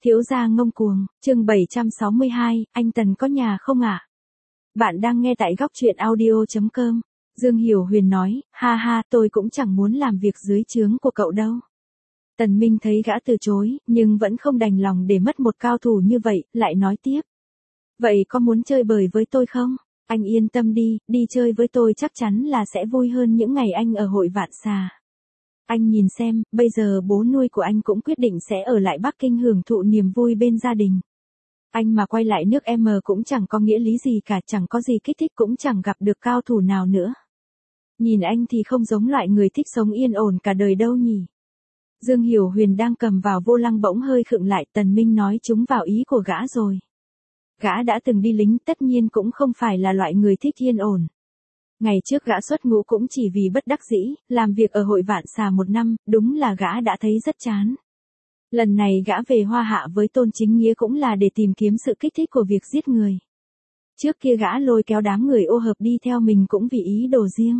Thiếu gia ngông cuồng, chương 762, anh Tần có nhà không ạ? Bạn đang nghe tại góc truyện audio.com. Dương Hiểu Huyền nói, ha ha, tôi cũng chẳng muốn làm việc dưới trướng của cậu đâu. Tần Minh thấy gã từ chối, nhưng vẫn không đành lòng để mất một cao thủ như vậy, lại nói tiếp. Vậy có muốn chơi bời với tôi không? Anh yên tâm đi, đi chơi với tôi chắc chắn là sẽ vui hơn những ngày anh ở hội Vạn Xà. Anh nhìn xem, bây giờ bố nuôi của anh cũng quyết định sẽ ở lại Bắc Kinh hưởng thụ niềm vui bên gia đình. Anh mà quay lại nước M cũng chẳng có nghĩa lý gì cả, chẳng có gì kích thích cũng chẳng gặp được cao thủ nào nữa. Nhìn anh thì không giống loại người thích sống yên ổn cả đời đâu nhỉ. Dương Hiểu Huyền đang cầm vào vô lăng bỗng hơi khựng lại, Tần Minh nói trúng vào ý của gã rồi. Gã đã từng đi lính, tất nhiên cũng không phải là loại người thích yên ổn. Ngày trước gã xuất ngũ cũng chỉ vì bất đắc dĩ, làm việc ở hội Vạn Xà 1 năm, đúng là gã đã thấy rất chán. Lần này gã về Hoa Hạ với Tôn Chính Nghĩa cũng là để tìm kiếm sự kích thích của việc giết người. Trước kia gã lôi kéo đám người ô hợp đi theo mình cũng vì ý đồ riêng.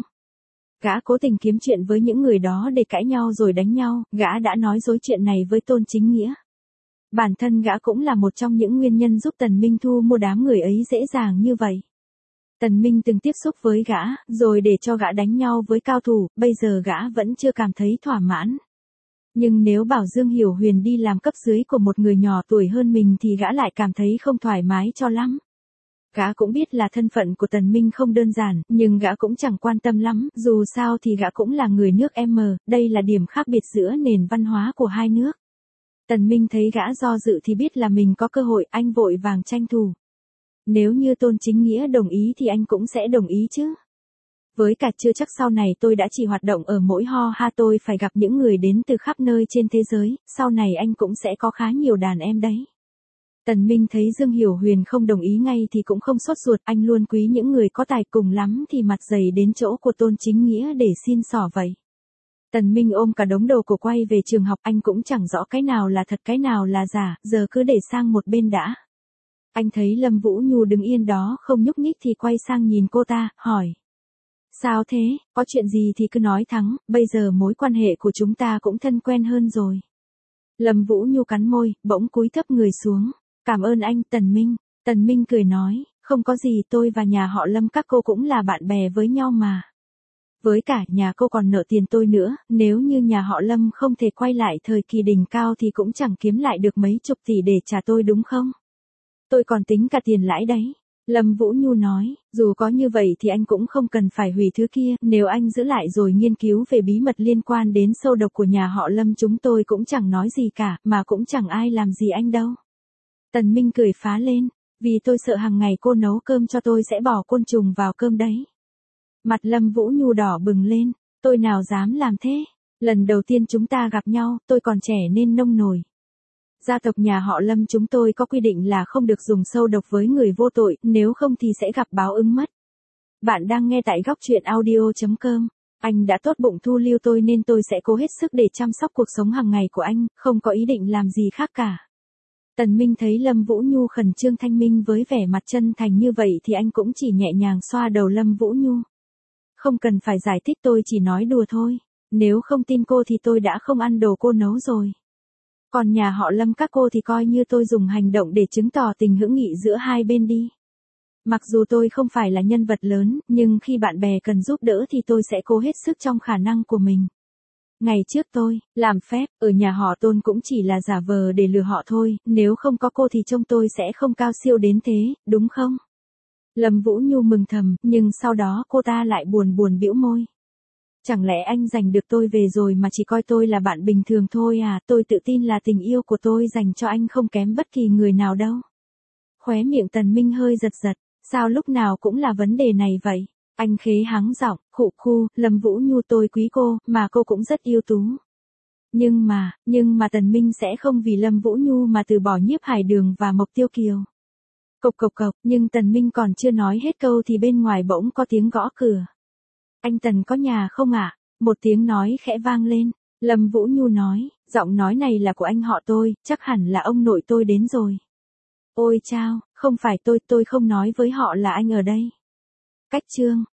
Gã cố tình kiếm chuyện với những người đó để cãi nhau rồi đánh nhau, gã đã nói dối chuyện này với Tôn Chính Nghĩa. Bản thân gã cũng là một trong những nguyên nhân giúp Tần Minh thu mua đám người ấy dễ dàng như vậy. Tần Minh từng tiếp xúc với gã, rồi để cho gã đánh nhau với cao thủ, bây giờ gã vẫn chưa cảm thấy thỏa mãn. Nhưng nếu bảo Dương Hiểu Huyền đi làm cấp dưới của một người nhỏ tuổi hơn mình thì gã lại cảm thấy không thoải mái cho lắm. Gã cũng biết là thân phận của Tần Minh không đơn giản, nhưng gã cũng chẳng quan tâm lắm, dù sao thì gã cũng là người nước M, đây là điểm khác biệt giữa nền văn hóa của hai nước. Tần Minh thấy gã do dự thì biết là mình có cơ hội, anh vội vàng tranh thủ. Nếu như Tôn Chính Nghĩa đồng ý thì anh cũng sẽ đồng ý chứ. Với cả chưa chắc sau này tôi đã chỉ hoạt động ở mỗi Ho Ha, tôi phải gặp những người đến từ khắp nơi trên thế giới, sau này anh cũng sẽ có khá nhiều đàn em đấy. Tần Minh thấy Dương Hiểu Huyền không đồng ý ngay thì cũng không sốt ruột, anh luôn quý những người có tài, cùng lắm thì mặt dày đến chỗ của Tôn Chính Nghĩa để xin xỏ vậy. Tần Minh ôm cả đống đồ của quay về trường học, anh cũng chẳng rõ cái nào là thật cái nào là giả, giờ cứ để sang một bên đã. Anh thấy Lâm Vũ Nhu đứng yên đó không nhúc nhích thì quay sang nhìn cô ta, hỏi. Sao thế, có chuyện gì thì cứ nói thẳng, bây giờ mối quan hệ của chúng ta cũng thân quen hơn rồi. Lâm Vũ Nhu cắn môi, bỗng cúi thấp người xuống. Cảm ơn anh, Tần Minh. Tần Minh cười nói, không có gì, tôi và nhà họ Lâm các cô cũng là bạn bè với nhau mà. Với cả nhà cô còn nợ tiền tôi nữa, nếu như nhà họ Lâm không thể quay lại thời kỳ đỉnh cao thì cũng chẳng kiếm lại được mấy chục tỷ để trả tôi đúng không? Tôi còn tính cả tiền lãi đấy. Lâm Vũ Nhu nói, dù có như vậy thì anh cũng không cần phải hủy thứ kia, nếu anh giữ lại rồi nghiên cứu về bí mật liên quan đến sâu độc của nhà họ Lâm chúng tôi cũng chẳng nói gì cả, mà cũng chẳng ai làm gì anh đâu. Tần Minh cười phá lên, vì tôi sợ hàng ngày cô nấu cơm cho tôi sẽ bỏ côn trùng vào cơm đấy. Mặt Lâm Vũ Nhu đỏ bừng lên, tôi nào dám làm thế, lần đầu tiên chúng ta gặp nhau, tôi còn trẻ nên nông nổi. Gia tộc nhà họ Lâm chúng tôi có quy định là không được dùng sâu độc với người vô tội, nếu không thì sẽ gặp báo ứng mất. Bạn đang nghe tại góc truyện audio.com. Anh đã tốt bụng thu lưu tôi nên tôi sẽ cố hết sức để chăm sóc cuộc sống hàng ngày của anh, không có ý định làm gì khác cả. Tần Minh thấy Lâm Vũ Nhu khẩn trương thanh minh với vẻ mặt chân thành như vậy thì anh cũng chỉ nhẹ nhàng xoa đầu Lâm Vũ Nhu. Không cần phải giải thích, tôi chỉ nói đùa thôi, nếu không tin cô thì tôi đã không ăn đồ cô nấu rồi. Còn nhà họ Lâm các cô thì coi như tôi dùng hành động để chứng tỏ tình hữu nghị giữa hai bên đi. Mặc dù tôi không phải là nhân vật lớn, nhưng khi bạn bè cần giúp đỡ thì tôi sẽ cố hết sức trong khả năng của mình. Ngày trước tôi, làm phép, ở nhà họ Tôn cũng chỉ là giả vờ để lừa họ thôi, nếu không có cô thì trông tôi sẽ không cao siêu đến thế, đúng không? Lâm Vũ Nhu mừng thầm, nhưng sau đó cô ta lại buồn buồn bĩu môi. Chẳng lẽ anh giành được tôi về rồi mà chỉ coi tôi là bạn bình thường thôi à, tôi tự tin là tình yêu của tôi dành cho anh không kém bất kỳ người nào đâu. Khóe miệng Tần Minh hơi giật giật, sao lúc nào cũng là vấn đề này vậy? Anh khế hắng giọng, khụ khu, Lâm Vũ Nhu tôi quý cô, mà cô cũng rất ưu tú. Nhưng mà Tần Minh sẽ không vì Lâm Vũ Nhu mà từ bỏ Nhiếp Hải Đường và Mộc Tiêu Kiều. Cộc cộc cộc, nhưng Tần Minh còn chưa nói hết câu thì bên ngoài bỗng có tiếng gõ cửa. Anh Tần có nhà không ạ? Một tiếng nói khẽ vang lên. Lâm Vũ Nhu nói, giọng nói này là của anh họ tôi, chắc hẳn là ông nội tôi đến rồi. Ôi chao, không phải tôi không nói với họ là anh ở đây. Cách chương.